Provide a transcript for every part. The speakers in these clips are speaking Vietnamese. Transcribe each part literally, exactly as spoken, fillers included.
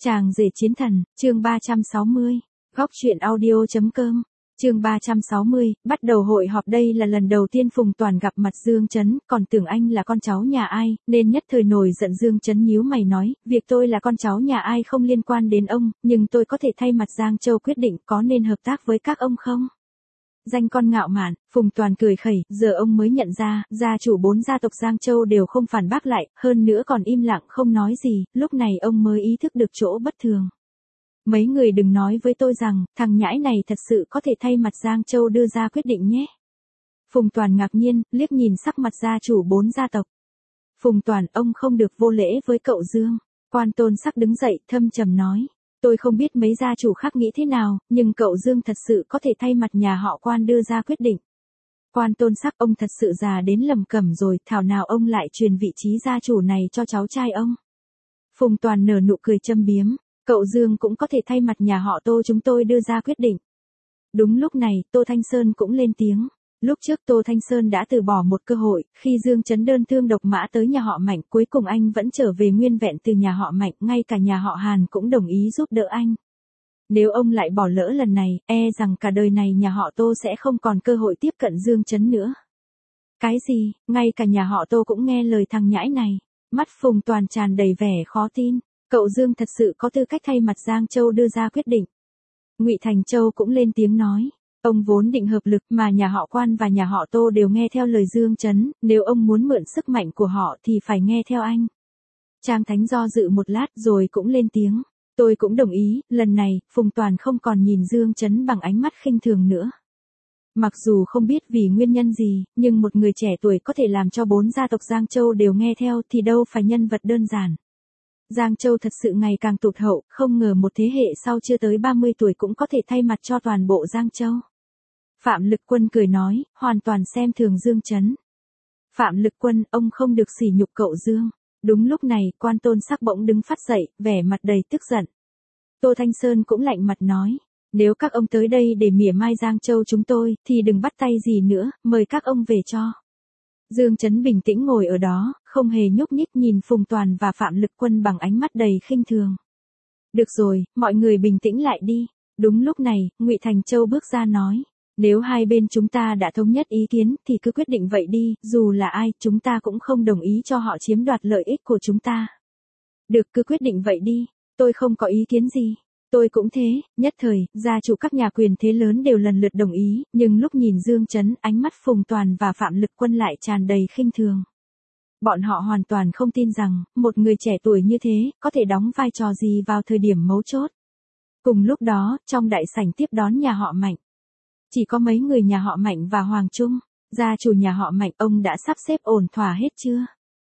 Chàng rể chiến thần, chương ba trăm sáu mươi. Góc truyện audio.com. Chương ba trăm sáu mươi, bắt đầu hội họp. Đây là lần đầu tiên Phùng Toàn gặp mặt Dương Chấn, còn tưởng anh là con cháu nhà ai, nên nhất thời nổi giận. Dương Chấn nhíu mày nói, việc tôi là con cháu nhà ai không liên quan đến ông, nhưng tôi có thể thay mặt Giang Châu quyết định có nên hợp tác với các ông không? Danh con ngạo mạn, Phùng Toàn cười khẩy, giờ ông mới nhận ra, gia chủ bốn gia tộc Giang Châu đều không phản bác lại, hơn nữa còn im lặng không nói gì, lúc này ông mới ý thức được chỗ bất thường. Mấy người đừng nói với tôi rằng, thằng nhãi này thật sự có thể thay mặt Giang Châu đưa ra quyết định nhé. Phùng Toàn ngạc nhiên, liếc nhìn sắc mặt gia chủ bốn gia tộc. Phùng Toàn, ông không được vô lễ với cậu Dương. Quan Tôn Sắc đứng dậy, thâm trầm nói. Tôi không biết mấy gia chủ khác nghĩ thế nào, nhưng cậu Dương thật sự có thể thay mặt nhà họ Quan đưa ra quyết định. Quan Tôn Sắc, ông thật sự già đến lầm cẩm rồi, thảo nào ông lại truyền vị trí gia chủ này cho cháu trai ông. Phùng Toàn nở nụ cười châm biếm, cậu Dương cũng có thể thay mặt nhà họ Tô chúng tôi đưa ra quyết định. Đúng lúc này, Tô Thanh Sơn cũng lên tiếng. Lúc trước Tô Thanh Sơn đã từ bỏ một cơ hội, khi Dương Chấn đơn thương độc mã tới nhà họ Mạnh, cuối cùng anh vẫn trở về nguyên vẹn từ nhà họ Mạnh, ngay cả nhà họ Hàn cũng đồng ý giúp đỡ anh. Nếu ông lại bỏ lỡ lần này, e rằng cả đời này nhà họ Tô sẽ không còn cơ hội tiếp cận Dương Chấn nữa. Cái gì, ngay cả nhà họ Tô cũng nghe lời thằng nhãi này. Mắt Phùng Toàn tràn đầy vẻ khó tin, cậu Dương thật sự có tư cách thay mặt Giang Châu đưa ra quyết định. Ngụy Thành Châu cũng lên tiếng nói. Ông vốn định hợp lực mà nhà họ Quan và nhà họ Tô đều nghe theo lời Dương Chấn, nếu ông muốn mượn sức mạnh của họ thì phải nghe theo anh. Trang Thánh do dự một lát rồi cũng lên tiếng. Tôi cũng đồng ý, lần này, Phùng Toàn không còn nhìn Dương Chấn bằng ánh mắt khinh thường nữa. Mặc dù không biết vì nguyên nhân gì, nhưng một người trẻ tuổi có thể làm cho bốn gia tộc Giang Châu đều nghe theo thì đâu phải nhân vật đơn giản. Giang Châu thật sự ngày càng tụt hậu, không ngờ một thế hệ sau chưa tới ba mươi tuổi cũng có thể thay mặt cho toàn bộ Giang Châu. Phạm Lực Quân cười nói, hoàn toàn xem thường Dương Chấn. Phạm Lực Quân, ông không được sỉ nhục cậu Dương. Đúng lúc này, Quan Tôn Sắc bỗng đứng phát dậy, vẻ mặt đầy tức giận. Tô Thanh Sơn cũng lạnh mặt nói, nếu các ông tới đây để mỉa mai Giang Châu chúng tôi, thì đừng bắt tay gì nữa, mời các ông về cho. Dương Chấn bình tĩnh ngồi ở đó, không hề nhúc nhích nhìn Phùng Toàn và Phạm Lực Quân bằng ánh mắt đầy khinh thường. Được rồi, mọi người bình tĩnh lại đi. Đúng lúc này, Ngụy Thành Châu bước ra nói. Nếu hai bên chúng ta đã thống nhất ý kiến thì cứ quyết định vậy đi, dù là ai, chúng ta cũng không đồng ý cho họ chiếm đoạt lợi ích của chúng ta. Được, cứ quyết định vậy đi, tôi không có ý kiến gì. Tôi cũng thế, nhất thời, gia chủ các nhà quyền thế lớn đều lần lượt đồng ý, nhưng lúc nhìn Dương Chấn, ánh mắt Phùng Toàn và Phạm Lực Quân lại tràn đầy khinh thường. Bọn họ hoàn toàn không tin rằng, một người trẻ tuổi như thế, có thể đóng vai trò gì vào thời điểm mấu chốt. Cùng lúc đó, trong đại sảnh tiếp đón nhà họ Mạnh. Chỉ có mấy người nhà họ Mạnh và Hoàng Trung, gia chủ nhà họ Mạnh, ông đã sắp xếp ổn thỏa hết chưa?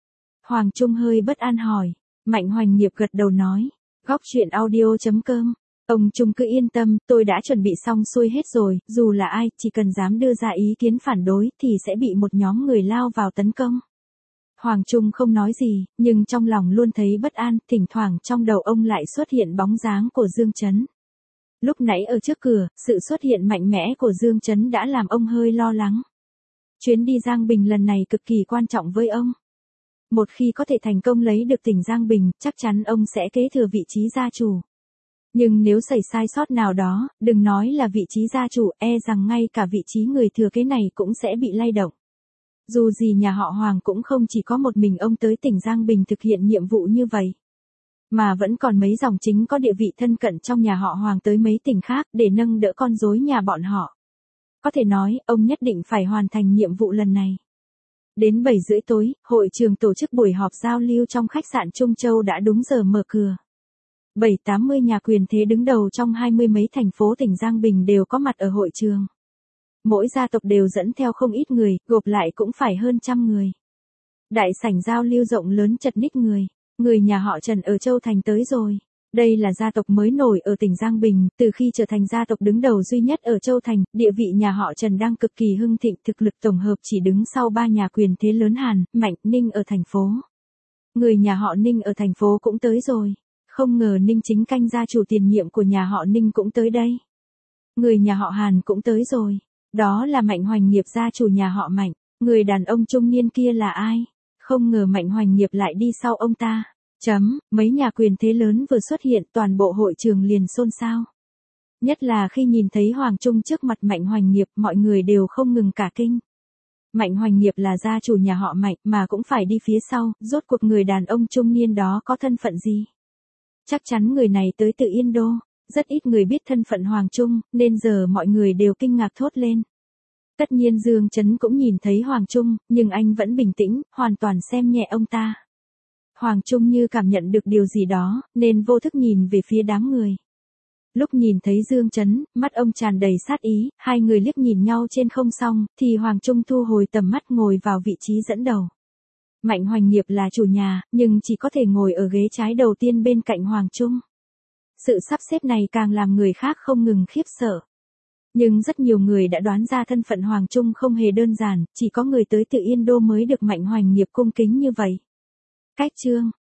Hoàng Trung hơi bất an hỏi, Mạnh Hoành Nghiệp gật đầu nói, góc truyện audio.com, ông Trung cứ yên tâm, tôi đã chuẩn bị xong xuôi hết rồi, dù là ai, chỉ cần dám đưa ra ý kiến phản đối thì sẽ bị một nhóm người lao vào tấn công. Hoàng Trung không nói gì, nhưng trong lòng luôn thấy bất an, thỉnh thoảng trong đầu ông lại xuất hiện bóng dáng của Dương Chấn. Lúc nãy ở trước cửa, sự xuất hiện mạnh mẽ của Dương Chấn đã làm ông hơi lo lắng. Chuyến đi Giang Bình lần này cực kỳ quan trọng với ông. Một khi có thể thành công lấy được tỉnh Giang Bình, chắc chắn ông sẽ kế thừa vị trí gia chủ. Nhưng nếu xảy sai sót nào đó, đừng nói là vị trí gia chủ, e rằng ngay cả vị trí người thừa kế này cũng sẽ bị lay động. Dù gì nhà họ Hoàng cũng không chỉ có một mình ông tới tỉnh Giang Bình thực hiện nhiệm vụ như vậy. Mà vẫn còn mấy dòng chính có địa vị thân cận trong nhà họ Hoàng tới mấy tỉnh khác để nâng đỡ con rối nhà bọn họ. Có thể nói, ông nhất định phải hoàn thành nhiệm vụ lần này. Đến bảy rưỡi tối, hội trường tổ chức buổi họp giao lưu trong khách sạn Trung Châu đã đúng giờ mở cửa. Bảy tám mươi nhà quyền thế đứng đầu trong hai mươi mấy thành phố tỉnh Giang Bình đều có mặt ở hội trường. Mỗi gia tộc đều dẫn theo không ít người, gộp lại cũng phải hơn trăm người. Đại sảnh giao lưu rộng lớn chật ních người. Người nhà họ Trần ở Châu Thành tới rồi. Đây là gia tộc mới nổi ở tỉnh Giang Bình, từ khi trở thành gia tộc đứng đầu duy nhất ở Châu Thành, địa vị nhà họ Trần đang cực kỳ hưng thịnh, thực lực tổng hợp chỉ đứng sau ba nhà quyền thế lớn Hàn, Mạnh, Ninh ở thành phố. Người nhà họ Ninh ở thành phố cũng tới rồi. Không ngờ Ninh Chính Canh gia chủ tiền nhiệm của nhà họ Ninh cũng tới đây. Người nhà họ Hàn cũng tới rồi. Đó là Mạnh Hoành Nghiệp gia chủ nhà họ Mạnh. Người đàn ông trung niên kia là ai? Không ngờ Mạnh Hoành Nghiệp lại đi sau ông ta. Chấm, mấy nhà quyền thế lớn vừa xuất hiện toàn bộ hội trường liền xôn xao. Nhất là khi nhìn thấy Hoàng Trung trước mặt Mạnh Hoành Nghiệp, mọi người đều không ngừng cả kinh. Mạnh Hoành Nghiệp là gia chủ nhà họ Mạnh mà cũng phải đi phía sau, rốt cuộc người đàn ông trung niên đó có thân phận gì? Chắc chắn người này tới từ Yên Đô, rất ít người biết thân phận Hoàng Trung, nên giờ mọi người đều kinh ngạc thốt lên. Tất nhiên Dương Chấn cũng nhìn thấy Hoàng Trung, nhưng anh vẫn bình tĩnh, hoàn toàn xem nhẹ ông ta. Hoàng Trung như cảm nhận được điều gì đó, nên vô thức nhìn về phía đám người. Lúc nhìn thấy Dương Chấn, mắt ông tràn đầy sát ý, hai người liếc nhìn nhau trên không xong, thì Hoàng Trung thu hồi tầm mắt ngồi vào vị trí dẫn đầu. Mạnh Hoành Nghiệp là chủ nhà, nhưng chỉ có thể ngồi ở ghế trái đầu tiên bên cạnh Hoàng Trung. Sự sắp xếp này càng làm người khác không ngừng khiếp sợ. Nhưng rất nhiều người đã đoán ra thân phận Hoàng Trung không hề đơn giản, chỉ có người tới từ Yên Đô mới được Mạnh Hoành Nghiệp cung kính như vậy. Cách chương